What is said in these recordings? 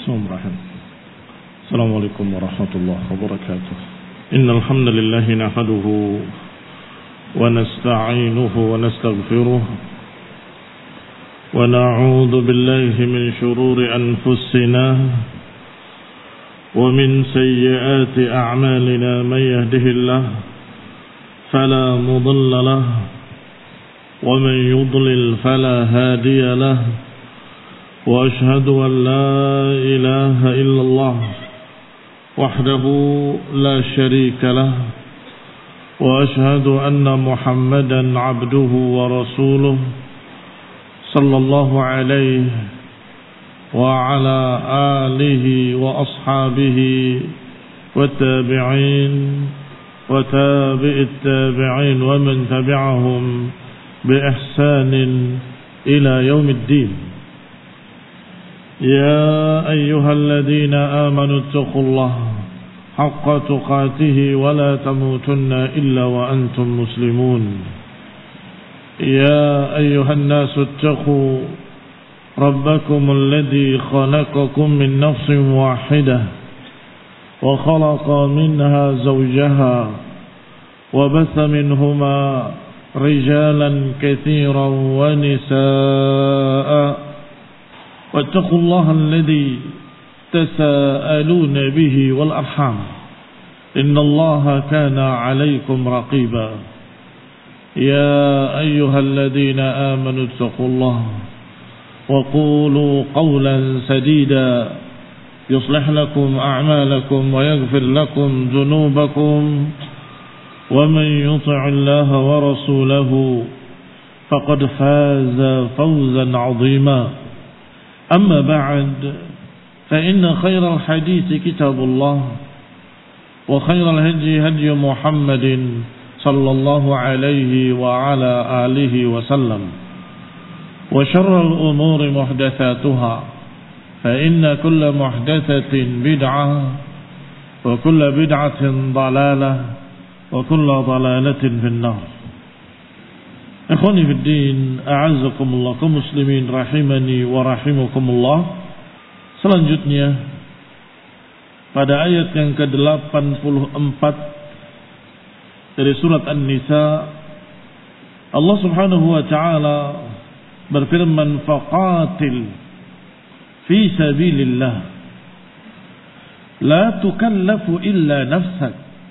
السلام عليكم ورحمة الله وبركاته. إن الحمد لله نحمده ونستعينه ونستغفره ونعوذ بالله من شرور أنفسنا ومن سيئات أعمالنا. من يهده الله فلا مضل له ومن يضلل فلا هادي له. وأشهد أن لا إله إلا الله وحده لا شريك له. وأشهد أن محمدا عبده ورسوله صلى الله عليه وعلى آله وأصحابه والتابعين وتابع التابعين ومن تبعهم بإحسان إلى يوم الدين. يا أيها الذين آمنوا اتقوا الله حق تقاته ولا تموتن إلا وأنتم مسلمون. يا أيها الناس اتقوا ربكم الذي خلقكم من نفس واحدة وخلق منها زوجها وبث منهما رجالا كثيرا ونساء. واتقوا الله الذي تساءلون به والأرحام إن الله كان عليكم رقيبا. يا أيها الذين آمنوا اتقوا الله وقولوا قولا سديدا يصلح لكم أعمالكم ويغفر لكم ذنوبكم. ومن يطع الله ورسوله فقد فاز فوزا عظيما. أما بعد فإن خير الحديث كتاب الله وخير الهدي هدي محمد صلى الله عليه وعلى آله وسلم. وشر الأمور محدثاتها فإن كل محدثة بدعة وكل بدعة ضلالة وكل ضلالة في النار. Ikhwani fi din, a'azzakumullah, kaum muslimin rahimani wa rahimakumullah. Selanjutnya pada ayat yang ke-84 dari surat An-Nisa, Allah Subhanahu wa taala berfirman, faqatil fi sabilillah la tukallafu illa nafsak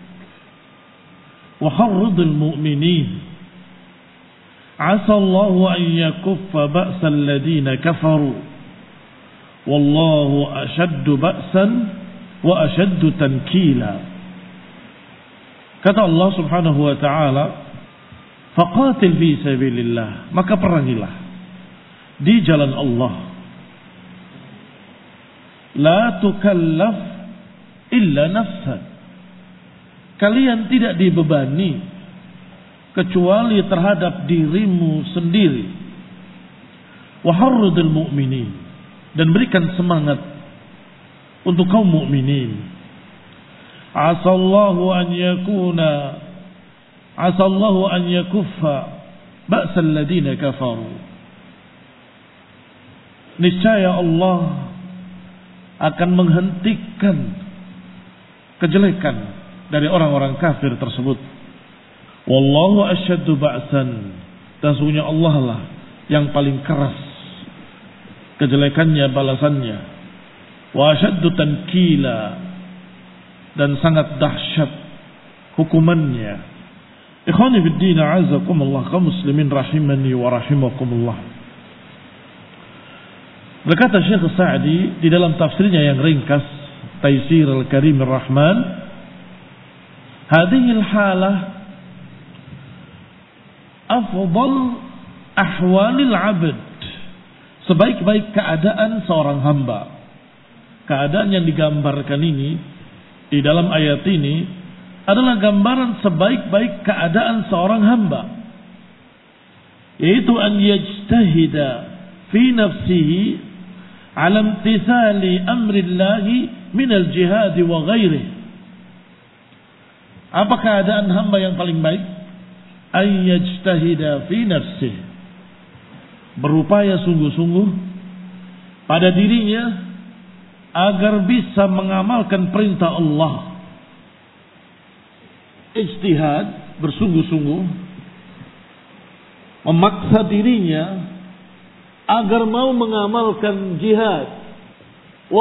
wa harridil mu'minin asallahu an yakuffa ba'sal ladina kafaru wallahu ashaddu ba'san wa ashaddu tankila. Kata Allah Subhanahu wa ta'ala, faqatil fi sabilillah, maka perangilah di jalan Allah. La tukallaf illa nafsak, kalian tidak dibebani kecuali terhadap dirimu sendiri. Wa harridil mu'minin, dan berikan semangat untuk kaum mukminin. Asallahu an yakuffa ba'sal ladina kafaru. Niscaya Allah akan menghentikan kejelekan dari orang-orang kafir tersebut. Wallahu asyaddu ba'san, dan sesungguhnya Allah lah yang paling keras kejelekannya, balasannya. Wa asyaddu tankila, dan sangat dahsyat hukumannya. Ikhwani fid din, a'azzakumullah, kaum muslimin rahimani wa rahimakumullah. Berkata Syekh Sa'di di dalam tafsirnya yang ringkas, Taisir al-Karim ar-Rahman, hadhil halah afdal ahwalil abd, sebaik-baik keadaan seorang hamba. Keadaan yang digambarkan ini di dalam ayat ini adalah gambaran sebaik-baik keadaan seorang hamba, yaitu an yajtahida fi nafsihi ala imtithali amrillahi minal jihad wa ghairihi. Apa keadaan hamba yang paling baik? Ayyajtahida fi nafsihi, berupaya sungguh-sungguh pada dirinya agar bisa mengamalkan perintah Allah. Ijtihad, bersungguh-sungguh, memaksa dirinya agar mau mengamalkan jihad wa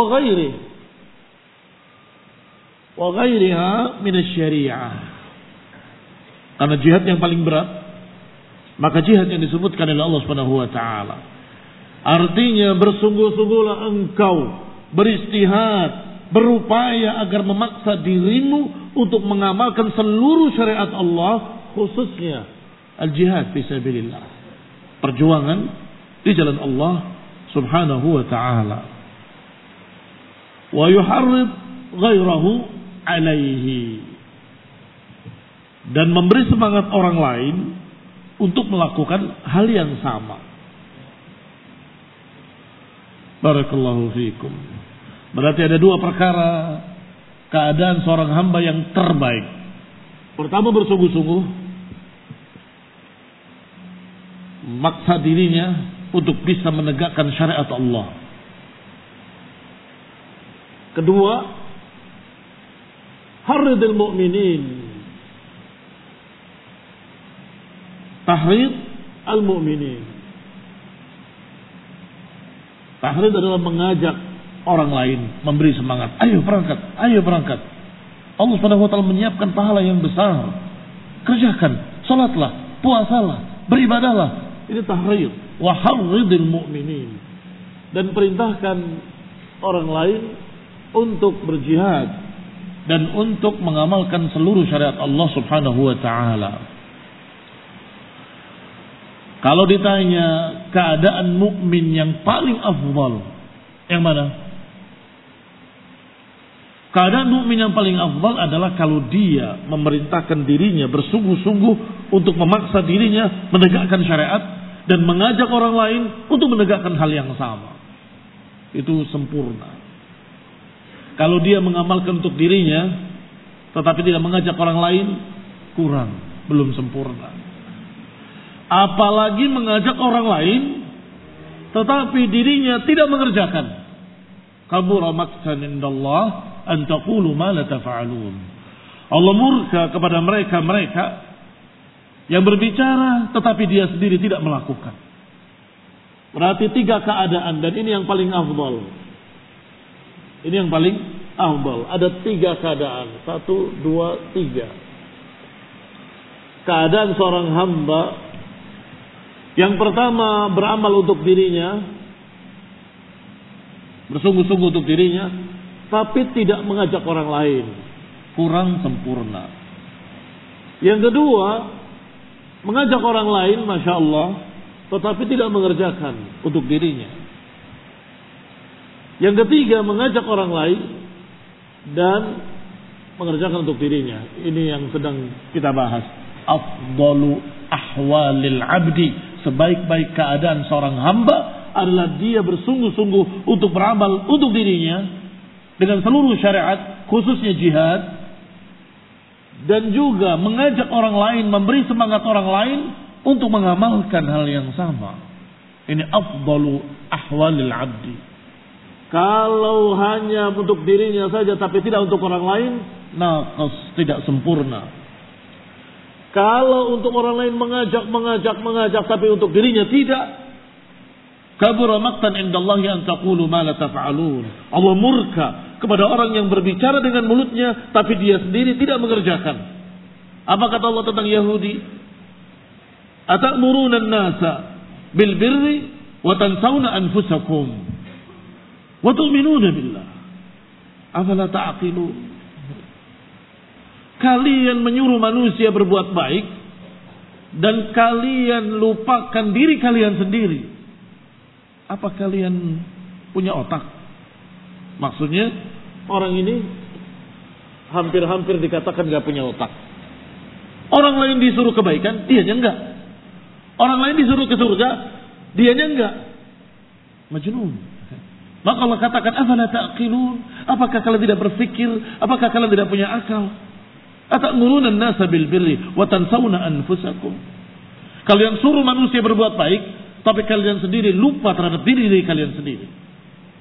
ghairiha min asy-syari'ah. Karena jihad yang paling berat, maka jihad yang disebutkan oleh Allah Subhanahu wa taala. Artinya bersungguh-sungguhlah engkau beristihad, berupaya agar memaksa dirimu untuk mengamalkan seluruh syariat Allah, khususnya al-jihad fi sabilillah. Perjuangan di jalan Allah Subhanahu wa taala. Wa yuharrid ghairahu alaihi. Dan memberi semangat orang lain untuk melakukan hal yang sama. Barakallahu fiikum. Berarti ada dua perkara keadaan seorang hamba yang terbaik. Pertama, bersungguh-sungguh maksa dirinya untuk bisa menegakkan syariat Allah. Kedua, harridil mu'minin, tahrid al-mu'minin. Tahrid adalah mengajak orang lain, memberi semangat. Ayo berangkat, ayo berangkat. Allah Subhanahu wa taala menyiapkan pahala yang besar. Kerjakan, salatlah, puasalah, beribadahlah. Ini tahrid. Wa harridil mu'minin. Dan perintahkan orang lain untuk berjihad dan untuk mengamalkan seluruh syariat Allah Subhanahu wa taala. Kalau ditanya keadaan mukmin yang paling afdal, yang mana? Keadaan mukmin yang paling afdal adalah kalau dia memerintahkan dirinya bersungguh-sungguh untuk memaksa dirinya menegakkan syariat dan mengajak orang lain untuk menegakkan hal yang sama. Itu sempurna. Kalau dia mengamalkan untuk dirinya tetapi tidak mengajak orang lain, kurang, belum sempurna. Apalagi mengajak orang lain tetapi dirinya tidak mengerjakan. Kabura maqtan indallah an taqulu ma la taf'alun. Allah murka kepada mereka yang berbicara tetapi dia sendiri tidak melakukan. Berarti tiga keadaan, dan ini yang paling afdal. Ini yang paling afdal. Ada tiga keadaan. 1, 2, 3. Keadaan seorang hamba. Yang pertama, beramal untuk dirinya, bersungguh-sungguh untuk dirinya, tapi tidak mengajak orang lain, kurang sempurna. Yang kedua, mengajak orang lain, masya Allah, tetapi tidak mengerjakan untuk dirinya. Yang ketiga, mengajak orang lain dan mengerjakan untuk dirinya. Ini yang sedang kita bahas. Afdalu ahwalil abdi, sebaik-baik keadaan seorang hamba adalah dia bersungguh-sungguh untuk beramal untuk dirinya dengan seluruh syariat, khususnya jihad, dan juga mengajak orang lain, memberi semangat orang lain untuk mengamalkan hal yang sama. Ini afdalu ahwalil abdi. Kalau hanya untuk dirinya saja tapi tidak untuk orang lain, naqas, tidak sempurna. Kalau untuk orang lain mengajak tapi untuk dirinya tidak, kabura maqtan indallahi an taqulu ma la taf'alun. Allah murka kepada orang yang berbicara dengan mulutnya tapi dia sendiri tidak mengerjakan. Apa kata Allah tentang Yahudi? Atamuruna an-nasa bil birri wa tansawna anfusakum wa tu'minuna billah. Afala ta'qilun? Kalian menyuruh manusia berbuat baik dan kalian lupakan diri kalian sendiri. Apa kalian punya otak? Maksudnya orang ini hampir-hampir dikatakan gak punya otak. Orang lain disuruh kebaikan, dianya enggak. Orang lain disuruh ke surga, dianya enggak. Majnun. Maka Allah katakan, afala ta'qilun? Apakah kalian tidak berpikir? Apakah kalian tidak punya akal? Atamuruna an-nasa bil birri wa tansawna anfusakum. Kalian suruh manusia berbuat baik, tapi kalian sendiri lupa terhadap diri kalian sendiri.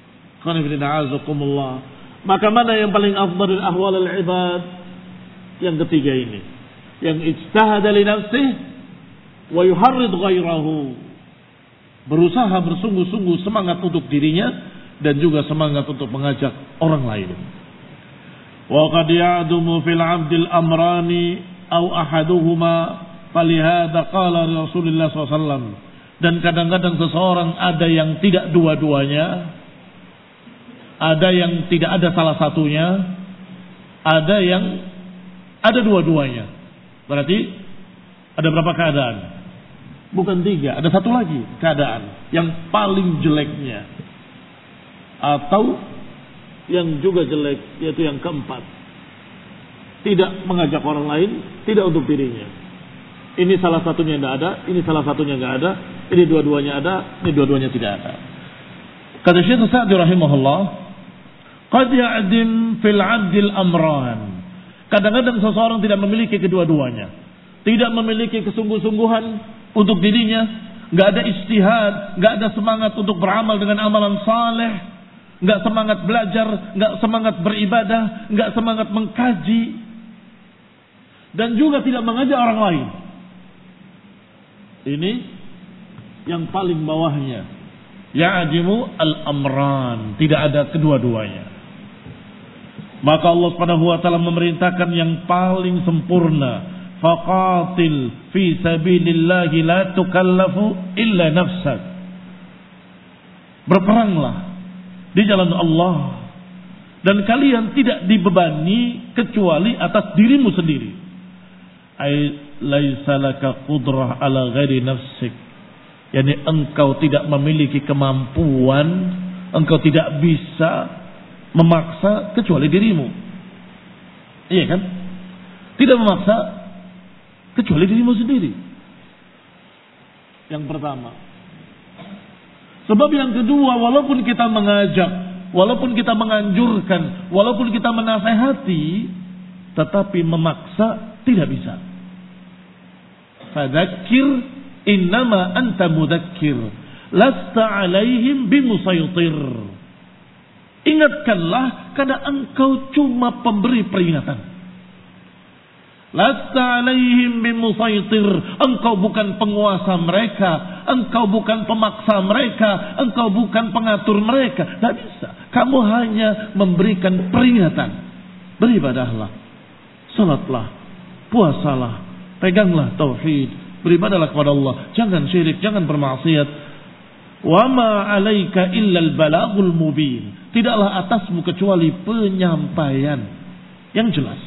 Maka mana yang paling afdal dari ahwal al-ibad? Yang ketiga ini, yang ijtahada li nafsihi wa yuharrid ghairahu, berusaha bersungguh-sungguh semangat untuk dirinya dan juga semangat untuk mengajak orang lain. Wa qad ya'dumu fil 'abdil amrani aw ahaduhuma, falihada qala Rasulullah SAW. Dan kadang-kadang seseorang ada yang tidak dua-duanya, ada yang tidak ada salah satunya, ada yang ada dua-duanya. Berarti ada berapa keadaan? Bukan 3, ada satu lagi keadaan yang paling jeleknya, atau yang juga jelek, yaitu yang keempat, tidak mengajak orang lain, tidak untuk dirinya. Ini salah satunya tidak ada, ini salah satunya tidak ada, ini dua-duanya ada, ini dua-duanya tidak ada. Kata Syekh Sa'di rahimahullah, qad ya'dim fil 'abdil amran. Kadang-kadang seseorang tidak memiliki kedua-duanya, tidak memiliki kesungguh-sungguhan untuk dirinya, nggak ada ijtihad, nggak ada semangat untuk beramal dengan amalan saleh, nggak semangat belajar, nggak semangat beribadah, nggak semangat mengkaji, dan juga tidak mengajak orang lain. Ini yang paling bawahnya, ya'dimu al-amran, tidak ada kedua-duanya. Maka Allah Subhanahu wa taala memerintahkan yang paling sempurna, faqatil fi sabilillahi la tukallafu illa nafsak. Berperanglah di jalan Allah dan kalian tidak dibebani kecuali atas dirimu sendiri. Ai laisa laka qudrah ala ghairi nafsik. Yani engkau tidak memiliki kemampuan, engkau tidak bisa memaksa kecuali dirimu. Iya kan? Tidak memaksa kecuali dirimu sendiri. Yang pertama. Sebab yang kedua, walaupun kita mengajak, walaupun kita menganjurkan, walaupun kita menasehati, tetapi memaksa tidak bisa. Fadzakir innama anta mudzakir, lasta alaihim bimusaytir. Ingatkanlah karena engkau cuma pemberi peringatan. Lasta alaihim bimusaytir. Engkau bukan penguasa mereka, engkau bukan pemaksa mereka, engkau bukan pengatur mereka. Tidak bisa. Kamu hanya memberikan peringatan. Beribadahlah, salatlah, puasalah, peganglah tauhid, beribadahlah kepada Allah, jangan syirik, jangan bermaksiat. Wa ma 'alaika illal balagul mubin. Tidaklah atasmu kecuali penyampaian yang jelas.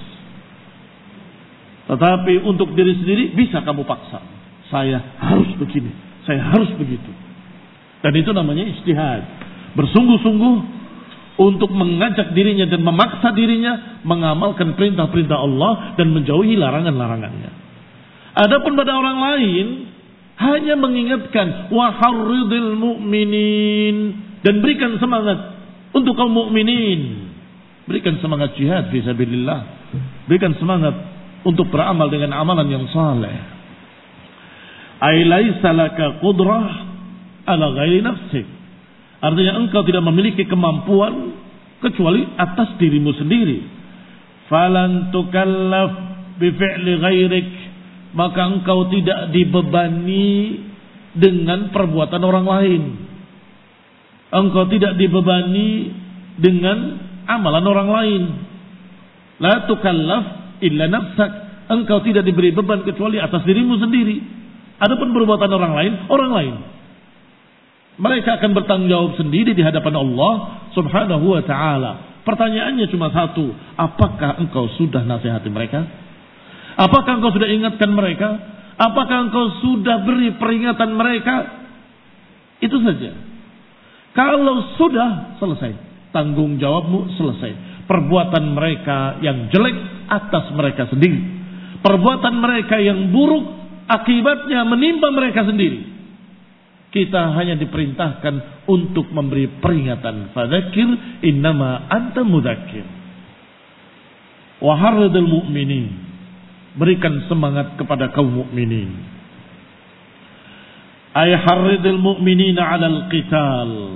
Tetapi untuk diri sendiri bisa kamu paksa. Saya harus begini, saya harus begitu. Dan itu namanya ijtihad. Bersungguh-sungguh untuk mengajak dirinya dan memaksa dirinya mengamalkan perintah-perintah Allah dan menjauhi larangan-larangannya. Adapun pada orang lain hanya mengingatkan, wa harridil mu'minin, dan berikan semangat untuk kaum mukminin, berikan semangat jihad fi sabilillah, berikan semangat untuk beramal dengan amalan yang saleh. Ai laisa laka qudrah ala ghairi nafsik. Artinya engkau tidak memiliki kemampuan kecuali atas dirimu sendiri. Falan tukallaf bi fi'li ghairik, maka engkau tidak dibebani dengan perbuatan orang lain. Engkau tidak dibebani dengan amalan orang lain. La tukallaf illa nafsak. Engkau tidak diberi beban kecuali atas dirimu sendiri. Adapun perbuatan orang lain. Mereka akan bertanggung jawab sendiri di hadapan Allah Subhanahu wa taala. Pertanyaannya cuma satu, apakah engkau sudah nasihati mereka? Apakah engkau sudah ingatkan mereka? Apakah engkau sudah beri peringatan mereka? Itu saja. Kalau sudah, selesai. Tanggung jawabmu selesai. Perbuatan mereka yang jelek atas mereka sendiri. Perbuatan mereka yang buruk akibatnya menimpa mereka sendiri. Kita hanya diperintahkan untuk memberi peringatan. Fadzakir innama anta mudzakir. Wa harridil mu'minin. Berikan semangat kepada kaum mukminin. Ay harridil mu'minina 'alal qital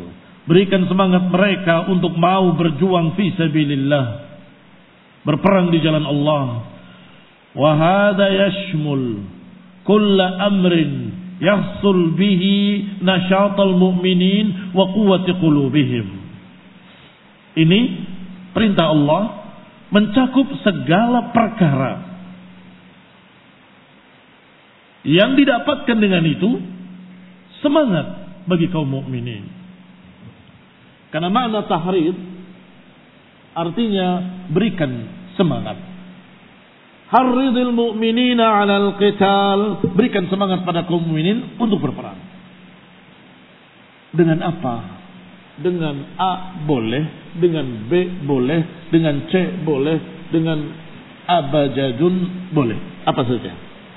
Berikan semangat mereka untuk mau berjuang fi sabilillah, berperang di jalan Allah. Wa hadha yashmul kulla amrin yahsul bihi nashatal mu'minin wa quwwati qulubihim. Ini perintah Allah mencakup segala perkara yang didapatkan dengan itu semangat bagi kaum mukminin. Karena makna tahrid artinya berikan semangat. Harridil mu'minina 'alal qital, berikan semangat pada kaum mukminin untuk berperang. Dengan apa? Dengan A boleh, dengan B boleh, dengan C boleh, dengan abajadun boleh, apa saja.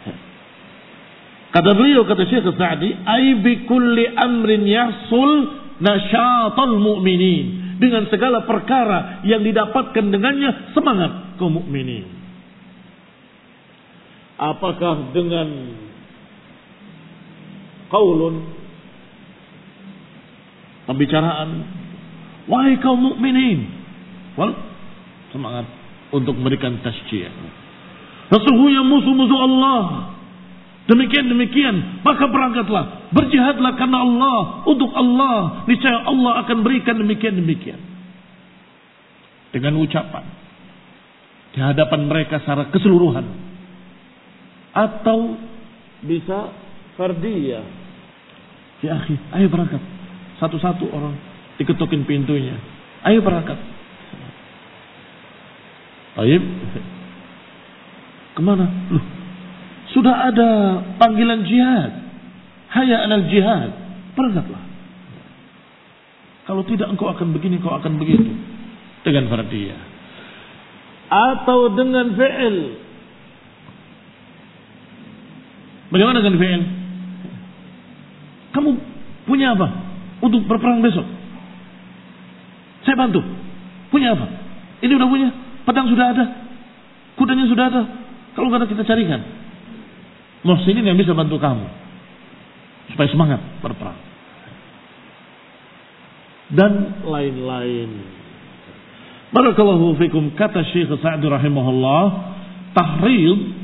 Kata beliau, kata Syekh Sa'di, ay bi kulli amrin yahsul nasyatal mu'minin, dengan segala perkara yang didapatkan dengannya semangat kaum mukminin. Apakah dengan qaulun, pembicaraan, wahai kaum mukminin, semangat untuk memberikan tasjiyah. Sesungguhnya musuh-musuh Allah demikian, maka berangkatlah, berjihadlah karena Allah, untuk Allah, niscaya Allah akan berikan demikian. Dengan ucapan di hadapan mereka secara keseluruhan, atau bisa fardiyah. Ya akhi, ayo berangkat. Satu-satu orang diketukin pintunya. Ayo berangkat. Ayo. Kemana? Loh, sudah ada panggilan jihad. Hayya 'alal jihad. Berangkatlah. Kalau tidak engkau akan begini, engkau akan begitu. Dengan fardiyah. Atau dengan fi'il. Bagaimana dengan fi'il? Kamu punya apa untuk berperang besok? Saya bantu. Punya apa? Ini udah punya. Pedang sudah ada. Kudanya sudah ada. Kalau nggak ada kita carikan. Muhsinin yang bisa bantu kamu supaya semangat berperang. Dan lain-lain. Barakallahu fikum, kata Syekh Sa'di rahimahullah, tahrid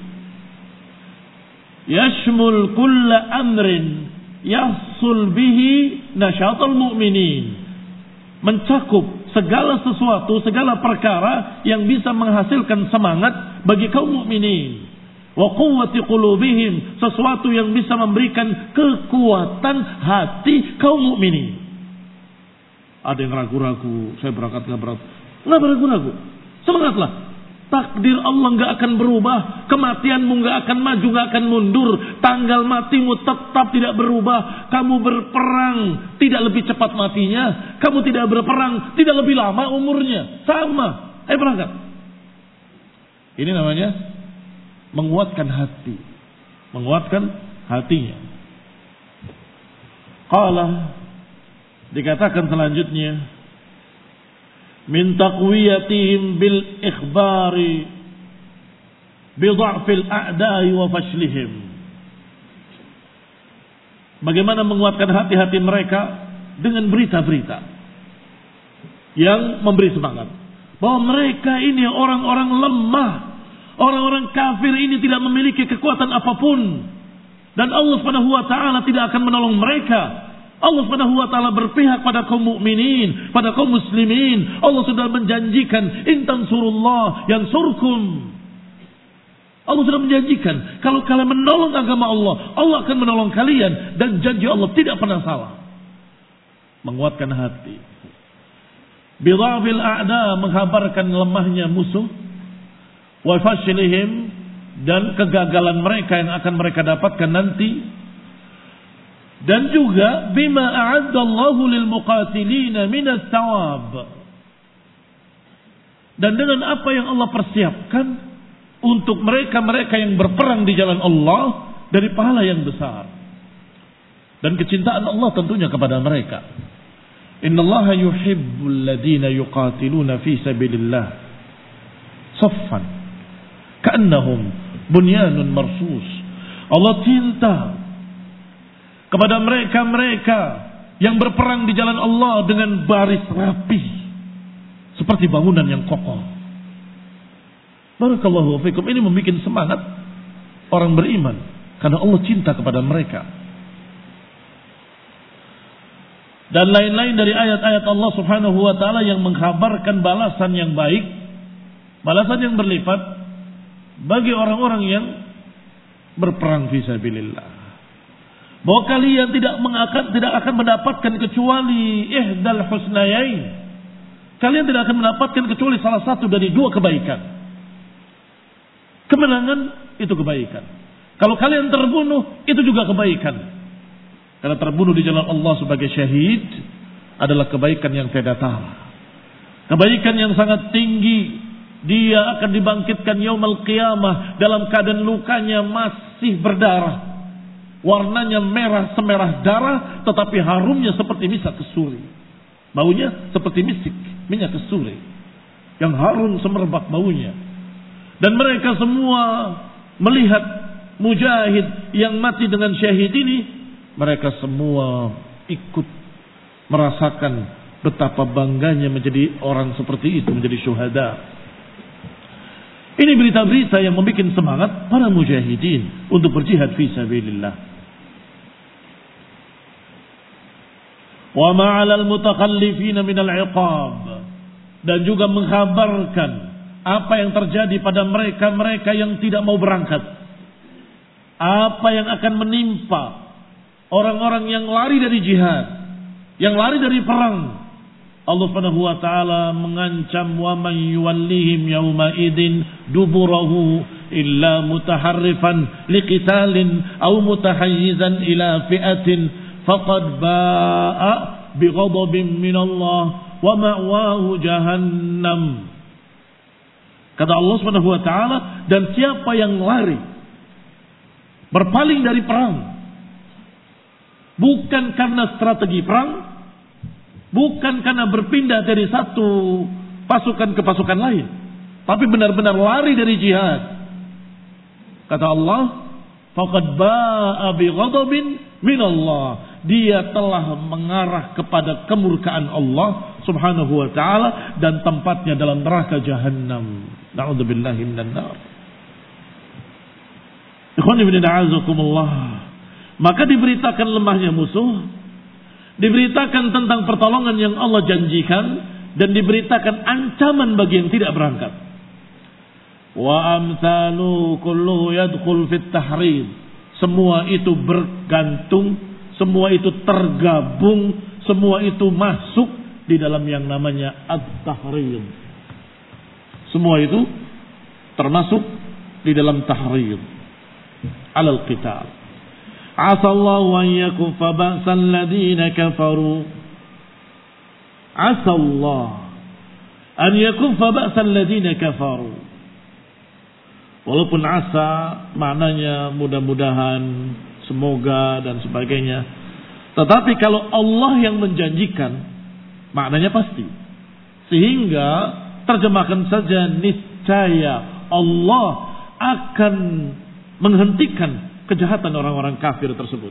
yashmul kulla amrin yahsul bihi nasyatal mu'minin, mencakup segala sesuatu, segala perkara yang bisa menghasilkan semangat bagi kaum mukminin. Wa quwwati qulubihim, sesuatu yang bisa memberikan kekuatan hati kaum mukminin. Ada yang ragu-ragu, saya berangkat nggak berat. Nggak ragu-ragu, semangatlah. Takdir Allah nggak akan berubah, kematianmu nggak akan maju, nggak akan mundur, tanggal matimu tetap tidak berubah. Kamu berperang tidak lebih cepat matinya, kamu tidak berperang tidak lebih lama umurnya, sama. Ayo berangkat. Ini namanya menguatkan hati, menguatkan hatinya. Qala, dikatakan selanjutnya, min taqwiyatihim bil ikhbari bi dha'fil a'da'i wa fashlihim. Bagaimana menguatkan hati-hati mereka dengan berita-berita yang memberi semangat bahwa mereka ini orang-orang lemah, orang-orang kafir ini tidak memiliki kekuatan apapun, dan Allah Subhanahu wa taala tidak akan menolong mereka. Allah Subhanahu wa taala berpihak pada kaum mukminin, pada kaum muslimin. Allah sudah menjanjikan, in tansurullah yansurkum. Allah sudah menjanjikan, kalau kalian menolong agama Allah, Allah akan menolong kalian, dan janji Allah tidak pernah salah. Menguatkan hati. Bidhafil a'da, menghabarkan lemahnya musuh. Wa fashlihim, dan kegagalan mereka yang akan mereka dapatkan nanti. Dan juga bima a'addallahu lil muqatilina minas thawab, dan dengan apa yang Allah persiapkan untuk mereka-mereka yang berperang di jalan Allah dari pahala yang besar dan kecintaan Allah tentunya kepada mereka. Innallaha yuhibbul ladzina yuqatiluna fi sabilillah saffan ka'annahum bunyanun marsus. Allah cinta kepada mereka-mereka yang berperang di jalan Allah dengan baris rapi seperti bangunan yang kokoh. Barakallahu fikum. Ini membuat semangat orang beriman karena Allah cinta kepada mereka. Dan lain-lain dari ayat-ayat Allah Subhanahu wa taala yang mengkhabarkan balasan yang baik, balasan yang berlipat bagi orang-orang yang berperang fi sabilillah. Bahwa kalian tidak akan mendapatkan kecuali ihdal husnayain. Kalian tidak akan mendapatkan kecuali salah satu dari dua kebaikan. Kemenangan itu kebaikan. Kalau kalian terbunuh itu juga kebaikan. Karena terbunuh di jalan Allah sebagai syahid adalah kebaikan yang tiada tara. Kebaikan yang sangat tinggi. Dia akan dibangkitkan yaumul qiyamah dalam keadaan lukanya masih berdarah. Warnanya merah semerah darah, tetapi harumnya seperti misak kesuri. Baunya seperti minyak kesuri yang harum semerbak baunya. Dan mereka semua melihat mujahid yang mati dengan syahid ini, mereka semua ikut merasakan betapa bangganya menjadi orang seperti itu, menjadi syuhada. Ini berita-berita yang membuat semangat para mujahidin untuk berjihad fi sabilillah. Wa ma'alal mutakhallifina minal 'iqab, dan juga mengkhabarkan apa yang terjadi pada mereka-mereka yang tidak mau berangkat. Apa yang akan menimpa orang-orang yang lari dari jihad, yang lari dari perang. Allah Subhanahu wa taala mengancam wa man yuwallihim yauma idzin duburahu illa mutaharrifan liqitalin aw mutahayyizan ila fi'atin faqad ba'a bighadabin minallah wa ma'wahu jahannam. Kata Allah Subhanahu wa taala, dan siapa yang lari berpaling dari perang bukan karena strategi perang, bukan karena berpindah dari satu pasukan ke pasukan lain, tapi benar-benar lari dari jihad. Kata Allah, faqad ba'a bighadabin minallah. Dia telah mengarah kepada kemurkaan Allah Subhanahu wa taala dan tempatnya dalam neraka Jahannam. Na'udzubillahi minan nar. Ikhwani fillah a'azakumullah. Maka diberitakan lemahnya musuh, diberitakan tentang pertolongan yang Allah janjikan, dan diberitakan ancaman bagi yang tidak berangkat. Wa amsalu kulluhu yadkhul fit tahrid. Semua itu bergantung, semua itu tergabung, semua itu masuk di dalam yang namanya at-tahrid. Semua itu termasuk di dalam tahrid alal qital. Asallahu an yakuffa ba'sal ladina kafaru. Asallahu an yakuffa ba'sal ladina kafaru. Walaupun asa maknanya mudah-mudahan, semoga dan sebagainya. Tetapi kalau Allah yang menjanjikan, maknanya pasti. Sehingga terjemahkan saja niscaya Allah akan menghentikan kejahatan orang-orang kafir tersebut.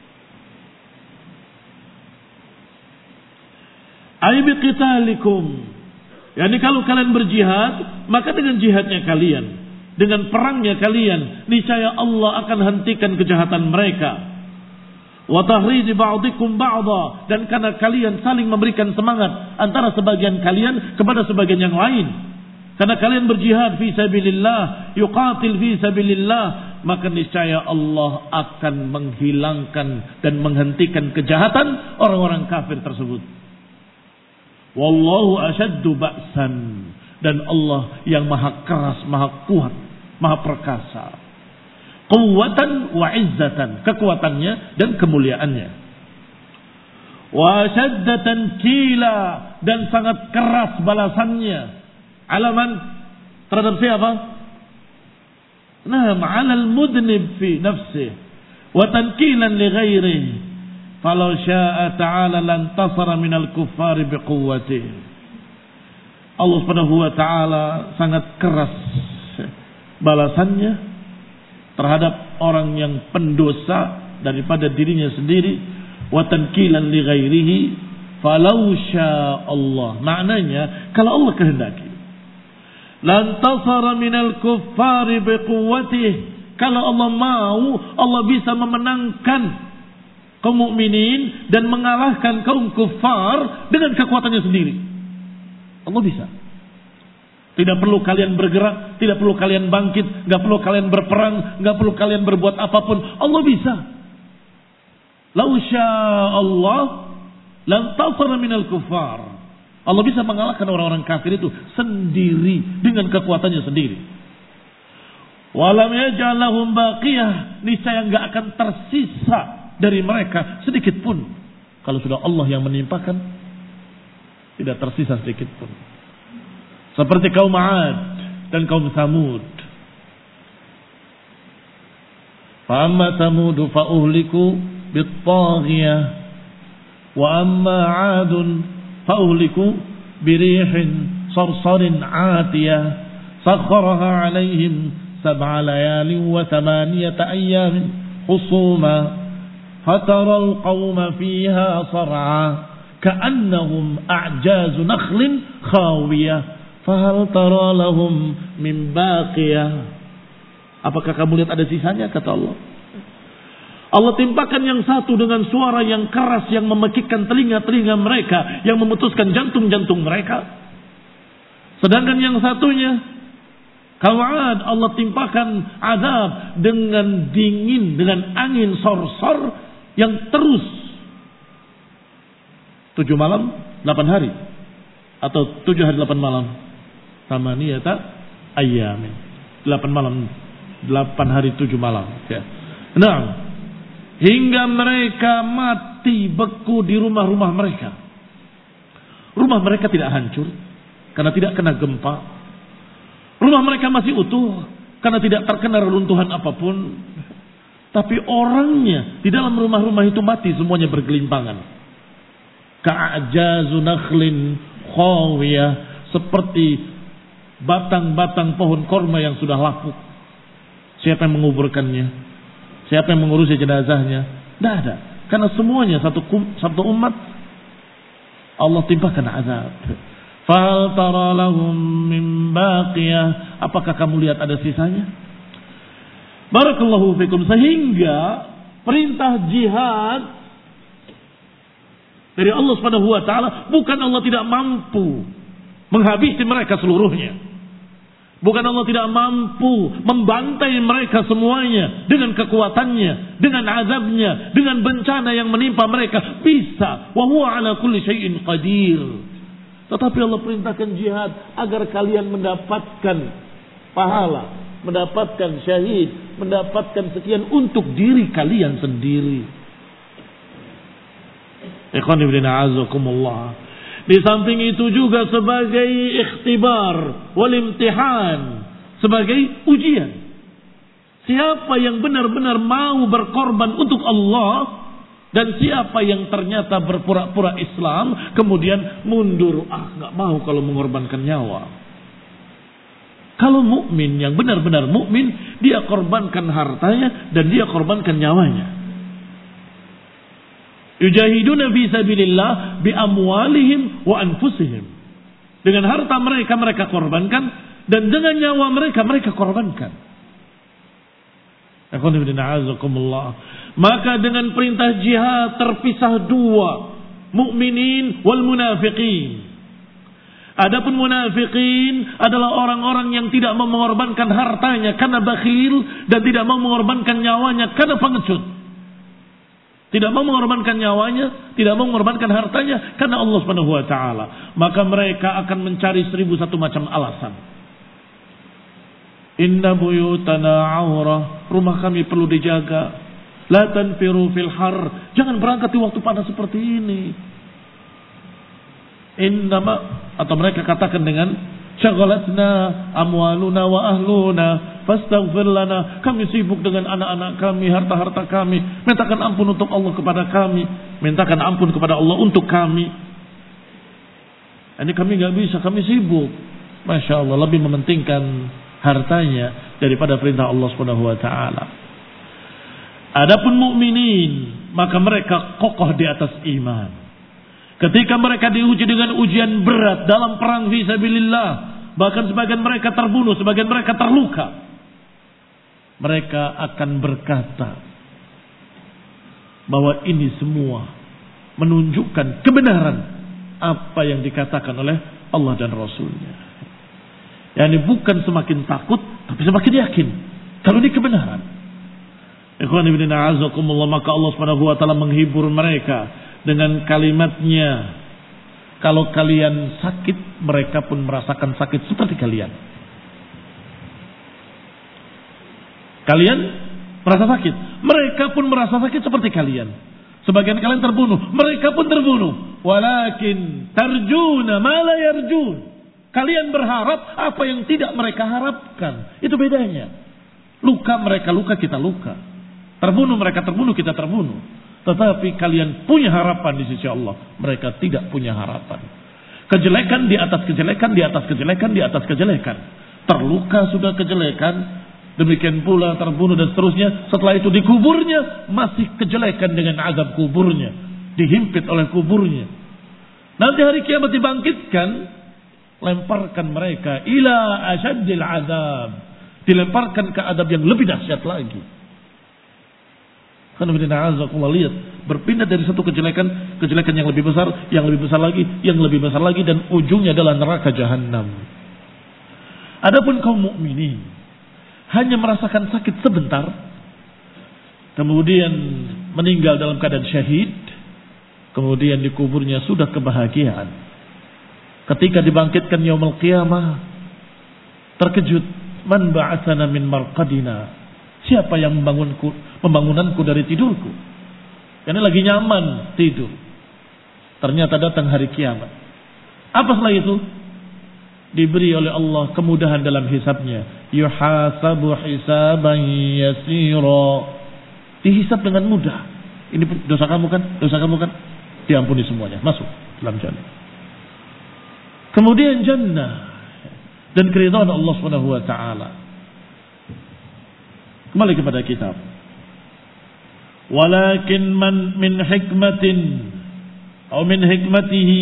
Ay biqitalikum. Yani kalau kalian berjihad, maka dengan jihadnya kalian, dengan perangnya kalian, niscaya Allah akan hentikan kejahatan mereka. Wa tahriji ba'dikum ba'dha, dan karena kalian saling memberikan semangat antara sebagian kalian kepada sebagian yang lain. Karena kalian berjihad fi sabilillah, yuqatil fi sabilillah, maka niscaya Allah akan menghilangkan dan menghentikan kejahatan orang-orang kafir tersebut. Wallahu asyaddu ba'san, dan Allah yang maha keras, maha kuat, maha perkasa. Quwwatan wa izzatan, kekuatannya dan kemuliaannya. Wa syaddatan kila, dan sangat keras balasannya. Alaman terhadap siapa? Nah, ma'alal mudnib fi nafsih wa tankilan li ghairihi. Falau syaa ta'ala lan tasara minal kuffari biquwwatih. Allah Subhanahu wa taala sangat keras balasannya terhadap orang yang pendosa daripada dirinya sendiri, wa tankilan li ghairihi falau syaa Allah. Maknanya kalau Allah kehendaki, lantasara minal kuffari biquwwatihi. Kalau Allah mau, Allah bisa memenangkan kaum mukminin dan mengalahkan kaum kufar dengan kekuatannya sendiri. Allah bisa. Tidak perlu kalian bergerak, tidak perlu kalian bangkit, nggak perlu kalian berperang, nggak perlu kalian berbuat apapun. Allah bisa. Lau syaa Allah lantasara minal kuffar. Allah bisa mengalahkan orang-orang kafir itu sendiri dengan kekuatannya sendiri. Walam yaj'al lahum baqiyah, niscaya enggak akan tersisa dari mereka sedikit pun. Kalau sudah Allah yang menimpakan, tidak tersisa sedikit pun. Seperti kaum 'Ad dan kaum Tsamud. Fa amma Tsamud fa uhliku bit-taghiyah wa amma 'Adun fa uhliku birihin sarsarin 'atiyah sakhkharaha 'alaihim سبع ليال وثمانية أيام حصوما فترى القوم فيها صرعا كأنهم أعجاز نخل خاوية فهل ترى لهم من باقية. Apakah kamu lihat ada sisanya, kata Allah. Allah timpakan yang satu dengan suara yang keras yang memekikkan telinga-telinga mereka, yang memutuskan jantung-jantung mereka. Sedangkan yang satunya kaum 'Ad, Allah timpakan azab dengan dingin, dengan angin sorsor yang terus 7 malam 8 hari atau 7 hari 8 malam. Samaniyata ayyamin. 8 malam 8 hari 7 malam ya. Nah, hingga mereka mati beku di rumah-rumah mereka. Rumah mereka tidak hancur karena tidak kena gempa. Rumah mereka masih utuh karena tidak terkena reruntuhan apapun. Tapi orangnya di dalam rumah-rumah itu mati semuanya bergelimpangan. Ka'ajazu nakhlin khawiyah, seperti batang-batang pohon korma yang sudah lapuk. Siapa yang menguburkannya? Siapa yang mengurusi jenazahnya? Tidak ada. Karena semuanya satu umat Allah timpakan azab. Fal tara lahum min baqiyah. Apakah kamu lihat ada sisanya? Barakallahu fikum. Sehingga perintah jihad dari Allah Subhanahu wa taala, bukan Allah tidak mampu menghabisi mereka seluruhnya. Bukan Allah tidak mampu membantai mereka semuanya dengan kekuatannya, dengan azabnya, dengan bencana yang menimpa mereka. Bisa. Wa huwa ala kulli syai'in qadir. Tetapi Allah perintahkan jihad agar kalian mendapatkan pahala, mendapatkan syahid, mendapatkan sekian untuk diri kalian sendiri. Ikhwan ibn a'azakumullah. Di samping itu juga sebagai ikhtibar wal imtihan, sebagai ujian. Siapa yang benar-benar mau berkorban untuk Allah, dan siapa yang ternyata berpura-pura Islam kemudian mundur, nggak mau kalau mengorbankan nyawa. Kalau mukmin yang benar-benar mukmin, dia korbankan hartanya dan dia korbankan nyawanya. Yujahiduna fi sabilillah bi amwalihim wa anfusihim. Dengan harta mereka korbankan, dan dengan nyawa mereka korbankan. Maka dengan perintah jihad terpisah dua, mukminin wal munafiqin. Adapun munafiqin adalah orang-orang yang tidak mau mengorbankan hartanya karena bakhil, dan tidak mau mengorbankan nyawanya karena pengecut. Tidak mau mengorbankan nyawanya, tidak mau mengorbankan hartanya karena Allah Subhanahu wa taala. Maka mereka akan mencari 1001 macam alasan. Inna buyutana aurah, rumah kami perlu dijaga. La tanfiru fil har, jangan berangkat di waktu panas seperti ini. Innama, atau mereka katakan dengan syaghalatna amwaluna wa ahluna fastaghfir lana, kami sibuk dengan anak-anak kami, harta-harta kami, mintakan ampun untuk Allah kepada kami, mintakan ampun kepada Allah untuk kami. Ini kami nggak bisa, kami sibuk. Masya Allah, lebih mementingkan hartanya daripada perintah Allah Subhanahu wa taala. Adapun mukminin maka mereka kokoh di atas iman. Ketika mereka diuji dengan ujian berat dalam perang fisabilillah, bahkan sebagian mereka terbunuh, sebagian mereka terluka, mereka akan berkata bahwa ini semua menunjukkan kebenaran apa yang dikatakan oleh Allah dan Rasulnya. Yani bukan semakin takut, tapi semakin yakin kalau ini kebenaran. Ikhwan ibn a'azakumullah, maka Allah Subhanahu wa taala menghibur mereka dengan kalimatnya, kalau kalian sakit, mereka pun merasakan sakit seperti kalian. Kalian merasa sakit, mereka pun merasa sakit seperti kalian. Sebagian kalian terbunuh, mereka pun terbunuh. Walakin tarjuna ma la yarjun. Kalian berharap apa yang tidak mereka harapkan. Itu bedanya. Luka mereka luka, kita luka. Terbunuh mereka terbunuh, kita terbunuh. Tetapi kalian punya harapan di sisi Allah. Mereka tidak punya harapan. Kejelekan di atas kejelekan, di atas kejelekan, di atas kejelekan. Terluka sudah kejelekan. Demikian pula terbunuh dan seterusnya. Setelah itu di kuburnya masih kejelekan dengan azab kuburnya. Dihimpit oleh kuburnya. Nanti hari kiamat dibangkitkan. Lemparkan mereka ila asyaddil azab. Dilemparkan ke adab yang lebih dahsyat lagi. Karena lihat, berpindah dari satu kejelekan yang lebih besar, yang lebih besar lagi, yang lebih besar lagi, dan ujungnya adalah neraka jahanam. Adapun kaum mukminin hanya merasakan sakit sebentar, kemudian meninggal dalam keadaan syahid, kemudian dikuburnya sudah kebahagiaan. Ketika dibangkitkan yaumul qiyamah, terkejut, man ba'atsana min marqadina? Siapa yang membangunanku dari tidurku? Karena lagi nyaman tidur. Ternyata datang hari kiamat. Apa setelah itu? Diberi oleh Allah kemudahan dalam hisabnya. Yuhasabu hisaban yasira. Dihisab dengan mudah. Ini dosa kamu kan? Dosa kamu kan? Diampuni semuanya. Masuk dalam jannah. Kemudian jannah dan keridhaan Allah Subhanahu wa taala. Kembali kepada kitab. Walakin man min hikmatin atau min hikmatihi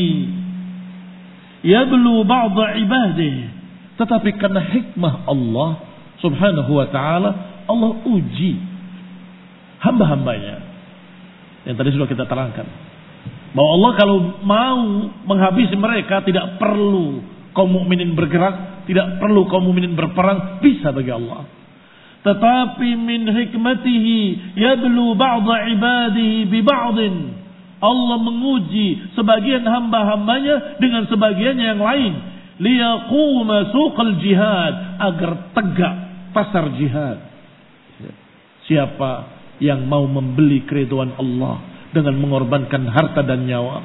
yablu ba'd ibadihi. Tetapi karena hikmah Allah Subhanahu wa taala, Allah uji hamba-hambanya. Yang tadi sudah kita terangkan. Bahwa Allah kalau mau menghabisi mereka, tidak perlu kaum mukminin bergerak, tidak perlu kaum mukminin berperang, bisa bagi Allah. Tetapi min hikmatihi yablu ba'd ibadihi bi ba'din. Allah menguji sebagian hamba-hambanya dengan sebagian yang lain. Liyaquma suqal jihad, agar tegak pasar jihad. Siapa yang mau membeli keridhaan Allah dengan mengorbankan harta dan nyawa?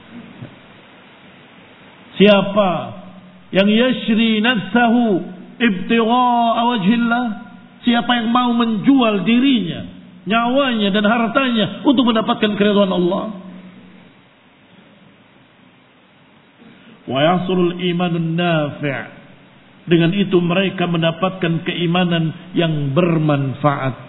Siapa yang yashri nafsahu ibtigha'a wajhillah? Siapa yang mau menjual dirinya, nyawanya dan hartanya untuk mendapatkan keridhaan Allah? Wa yahsulul imanun nafi'. Dengan itu mereka mendapatkan keimanan yang bermanfaat.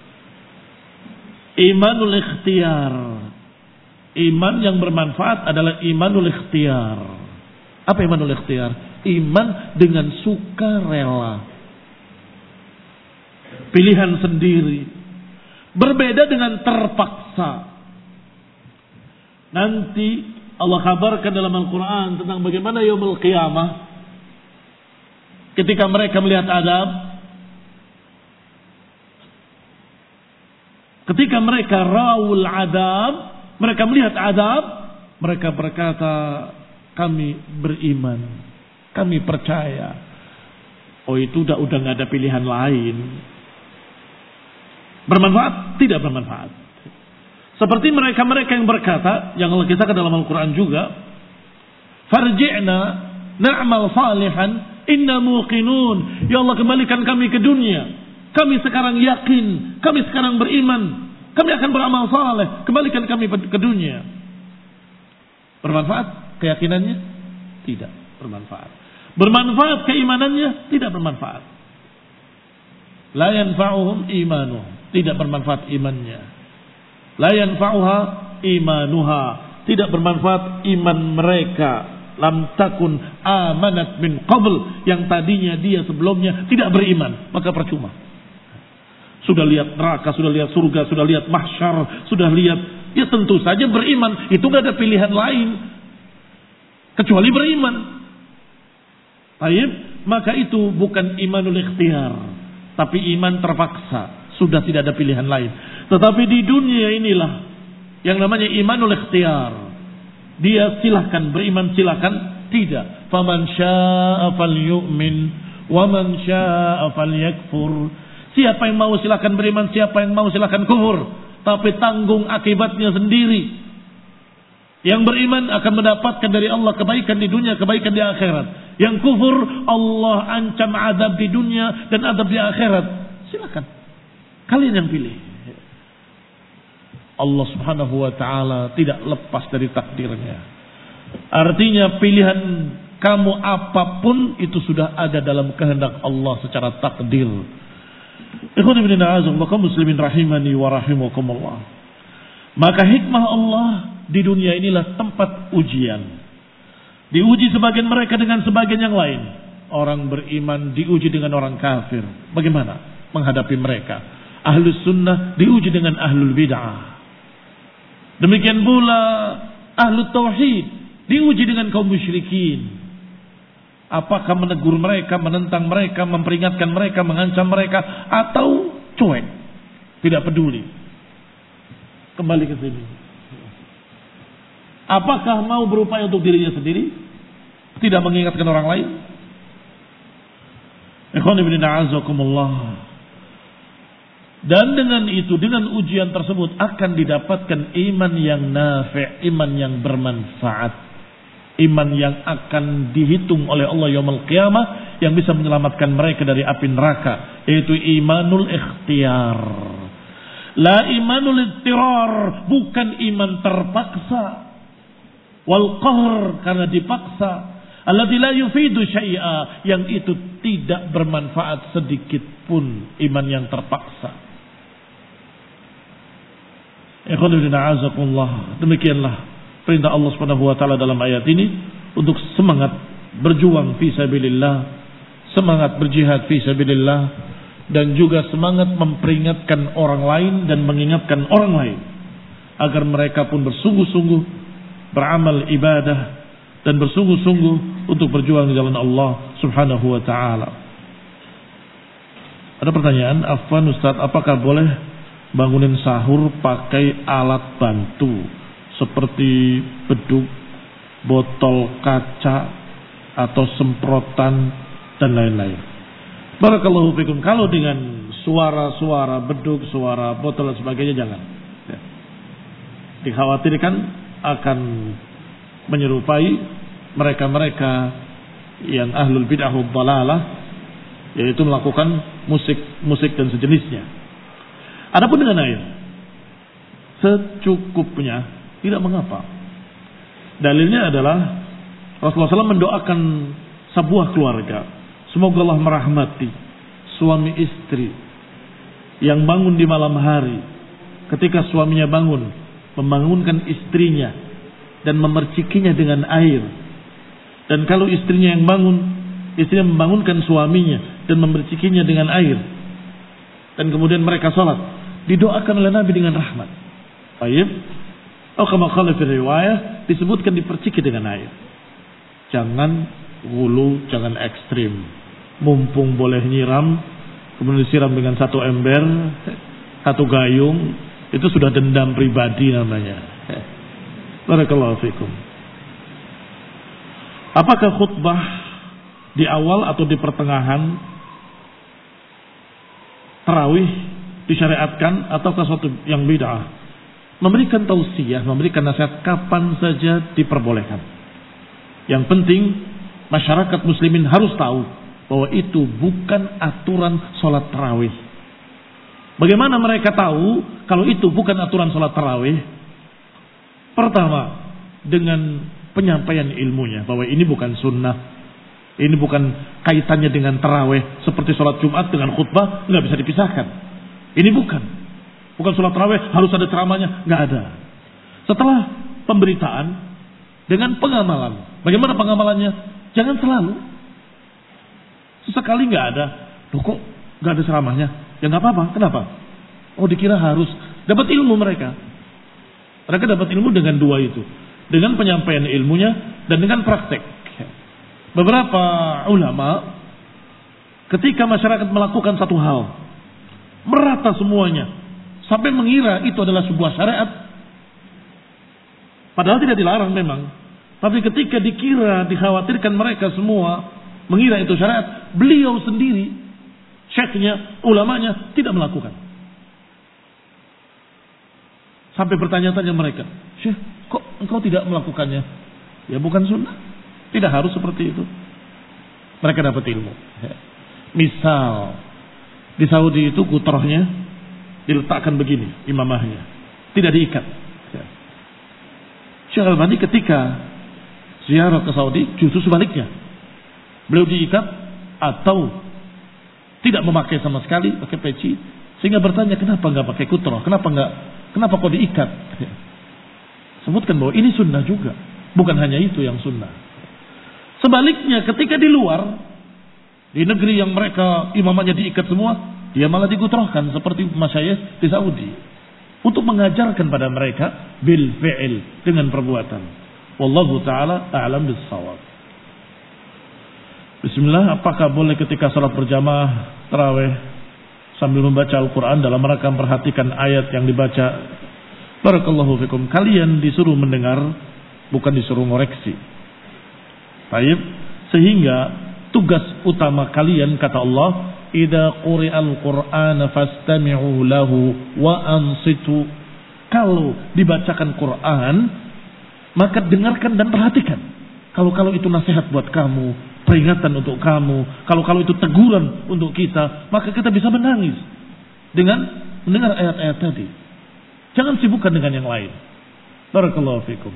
Imanul ikhtiyar. Iman yang bermanfaat adalah imanul ikhtiyar. Apa imanul ikhtiyar? Iman dengan sukarela. Pilihan sendiri. Berbeda dengan terpaksa. Nanti Allah kabarkan dalam Al-Quran tentang bagaimana yaumul qiyamah. Ketika mereka melihat azab. Ketika mereka rawul adab, mereka melihat adab, mereka berkata, kami beriman, kami percaya. Oh, itu udah nggak ada pilihan lain. Bermanfaat? Tidak bermanfaat. Seperti mereka-mereka yang berkata, yang Allah kisahkan dalam Al-Quran juga, farji'na na'mal salihan inna muqinun. Ya Allah, kembalikan kami ke dunia. Kami sekarang yakin, kami sekarang beriman, kami akan beramal saleh, kembalikan kami ke dunia. Bermanfaat keyakinannya? Tidak bermanfaat. Bermanfaat keimanannya? Tidak bermanfaat. La yanfa'uhum imanuhum. Tidak bermanfaat imannya. La yanfa'uha imanuha. Tidak bermanfaat iman mereka. Lam takun amanat min qabl. Yang tadinya dia sebelumnya tidak beriman. Maka percuma. Sudah lihat neraka, sudah lihat surga, sudah lihat mahsyar, sudah lihat. Ya tentu saja beriman. Itu gak ada pilihan lain. Kecuali beriman. Baik, maka itu bukan imanul ikhtiar. Tapi iman terpaksa. Sudah tidak ada pilihan lain. Tetapi di dunia inilah yang namanya imanul ikhtiar. Dia silahkan beriman, silahkan tidak. Faman syaa'a falyu'min wa man syaa'a falyakfur. Siapa yang mau silahkan beriman, siapa yang mau silahkan kufur. Tapi tanggung akibatnya sendiri. Yang beriman akan mendapatkan dari Allah kebaikan di dunia, kebaikan di akhirat. Yang kufur, Allah ancam azab di dunia dan azab di akhirat. Silakan. Kalian yang pilih. Allah subhanahu wa ta'ala tidak lepas dari takdirnya. Artinya pilihan kamu apapun itu sudah ada dalam kehendak Allah secara takdir. Ikhwan ibn a'azakum muslimin rahimani wa rahimakumullah. Maka hikmah Allah di dunia inilah tempat ujian. Diuji sebagian mereka dengan sebagian yang lain. Orang beriman diuji dengan orang kafir. Bagaimana menghadapi mereka? Ahlus sunnah diuji dengan ahlul bid'ah. Demikian pula ahlu tauhid diuji dengan kaum musyrikin. Apakah menegur mereka, menentang mereka, memperingatkan mereka, mengancam mereka, atau cuek, tidak peduli. Kembali ke sini. Apakah mau berupaya untuk dirinya sendiri, tidak mengingatkan orang lain? Ikhwan ibn a'azakumullah. Dan dengan itu, dengan ujian tersebut akan didapatkan iman yang nafi', iman yang bermanfaat, iman yang akan dihitung oleh Allah yaumul qiyamah, yang bisa menyelamatkan mereka dari api neraka, yaitu imanul ikhtiyar. La imanul ittirar, bukan iman terpaksa. Wal qahr, karena dipaksa. Alladzi la yufidu syai'a, yang itu tidak bermanfaat sedikit pun, iman yang terpaksa. Demikianlah perintah Allah Subhanahu wa taala dalam ayat ini untuk semangat berjuang fi sabilillah, semangat berjihad fi sabilillah, dan juga semangat memperingatkan orang lain dan mengingatkan orang lain agar mereka pun bersungguh-sungguh beramal ibadah dan bersungguh-sungguh untuk berjuang di jalan Allah Subhanahu wa taala. Ada pertanyaan, afwan Ustaz, apakah boleh bangunin sahur pakai alat bantu seperti beduk, botol kaca, atau semprotan dan lain-lain? Barakallahu fikum. Kalau dengan suara-suara beduk, suara botol dan sebagainya jangan. Ya. Dikhawatirkan akan menyerupai mereka-mereka yang ahlul bid'ah wad dhalalah, yaitu melakukan musik dan sejenisnya. Adapun dengan air, secukupnya, tidak mengapa. Dalilnya adalah Rasulullah SAW mendoakan sebuah keluarga, semoga Allah merahmati suami istri yang bangun di malam hari, ketika suaminya bangun, membangunkan istrinya dan memercikinya dengan air. Dan kalau istrinya yang bangun, istrinya membangunkan suaminya dan memercikinya dengan air. Dan kemudian mereka salat, didoakan oleh Nabi dengan rahmat. Baik. Oh, kama qala fi riwayah, disebutkan diperciki dengan air. Jangan gulu, jangan ekstrim. Mumpung boleh nyiram, kemudian disiram dengan satu ember, satu gayung, itu sudah dendam pribadi namanya. Barakallahu fikum. Apakah khutbah di awal atau di pertengahan tarawih disyariatkan ataukah sesuatu yang bid'ah? Memberikan tausiah, memberikan nasihat kapan saja diperbolehkan. Yang penting masyarakat muslimin harus tahu bahwa itu bukan aturan sholat tarawih. Bagaimana mereka tahu kalau itu bukan aturan sholat tarawih? Pertama, dengan penyampaian ilmunya bahwa ini bukan sunnah. Ini bukan kaitannya dengan tarawih seperti sholat Jumat dengan khutbah, nggak bisa dipisahkan. Ini bukan. Bukan sholat tarawih harus ada ceramahnya, nggak ada. Setelah pemberitaan dengan pengamalan. Bagaimana pengamalannya? Jangan selalu. Sesekali nggak ada. Loh kok nggak ada ceramahnya? Ya nggak apa-apa. Kenapa? Oh dikira harus dapat ilmu mereka. Mereka dapat ilmu dengan dua itu. Dengan penyampaian ilmunya dan dengan praktek. Beberapa ulama ketika masyarakat melakukan satu hal, merata semuanya, sampai mengira itu adalah sebuah syariat. Padahal tidak dilarang memang. Tapi ketika dikira, dikhawatirkan mereka semua mengira itu syariat, beliau sendiri, syekhnya, ulamanya tidak melakukan. Sampai bertanya-tanya mereka, Syekh, kok engkau tidak melakukannya? Ya bukan sunnah. Tidak harus seperti itu. Mereka dapat ilmu. Misal di Saudi itu kutrohnya diletakkan begini, imamahnya, tidak diikat. Syekh Al-Albani ketika ziarah ke Saudi justru sebaliknya, beliau diikat atau tidak memakai sama sekali, pakai peci, sehingga bertanya kenapa nggak pakai kutroh, kenapa kok diikat? Sebutkan bahwa ini sunnah juga, bukan hanya itu yang sunnah. Sebaliknya ketika di luar, di negeri yang mereka imamanya diikat semua, dia malah dikutrohkan seperti masyayikh di Saudi untuk mengajarkan pada mereka bil fi'il, dengan perbuatan. Wallahu taala a'lam bis-shawab. Bismillah, apakah boleh ketika salat berjamaah tarawih sambil membaca Al-Qur'an dalam rangka memperhatikan ayat yang dibaca? Barakallahu fikum. Kalian disuruh mendengar, bukan disuruh ngoreksi. Baik, sehingga tugas utama kalian kata Allah, idza quri'al qur'ana fastami'u lahu wa ansitu. Kalau dibacakan Quran, maka dengarkan dan perhatikan. Kalau itu nasihat buat kamu, peringatan untuk kamu, kalau itu teguran untuk kita, maka kita bisa menangis dengan mendengar ayat-ayat tadi. Jangan sibukkan dengan yang lain. Barakallahu fikum.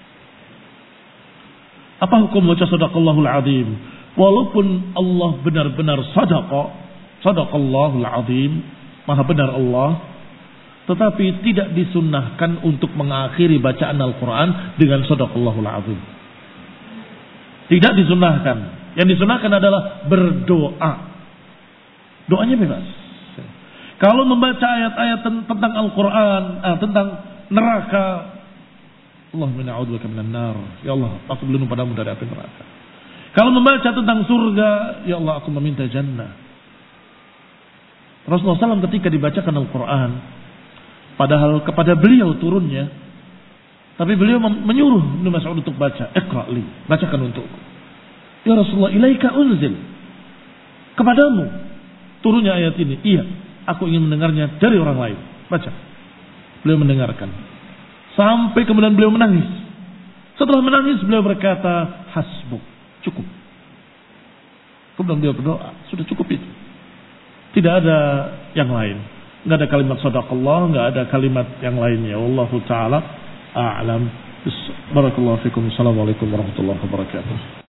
Apa hukum baca sadaqallahul azim? Walaupun Allah benar-benar sadaqallahul azim, maha benar Allah, tetapi tidak disunnahkan untuk mengakhiri bacaan Al-Quran dengan sadaqallahul azim. Tidak disunnahkan. Yang disunnahkan adalah berdoa. Doanya bebas. Kalau membaca ayat-ayat tentang Al-Quran, tentang neraka, Allahumma a'udzubika minan nar. Ya Allah, aku berlindung padamu dari api neraka. Kalau membaca tentang surga, ya Allah, aku meminta jannah. Rasulullah SAW ketika dibacakan Al-Quran, padahal kepada beliau turunnya, tapi beliau menyuruh Ibnu Mas'ud untuk baca. Iqra' li, bacakan untukku. Ya Rasulullah, ilaika unzil. Kepadamu turunnya ayat ini. Iya, aku ingin mendengarnya dari orang lain. Baca. Beliau mendengarkan. Sampai kemudian beliau menangis. Setelah menangis beliau berkata, hasbuk, cukup. Kemudian beliau berdoa, sudah cukup itu. Tidak ada yang lain. Tidak ada kalimat sadaqallah, tidak ada kalimat yang lainnya. Wallahu ta'ala a'lam. Barakallahu fikum. Assalamualaikum warahmatullahi wabarakatuh.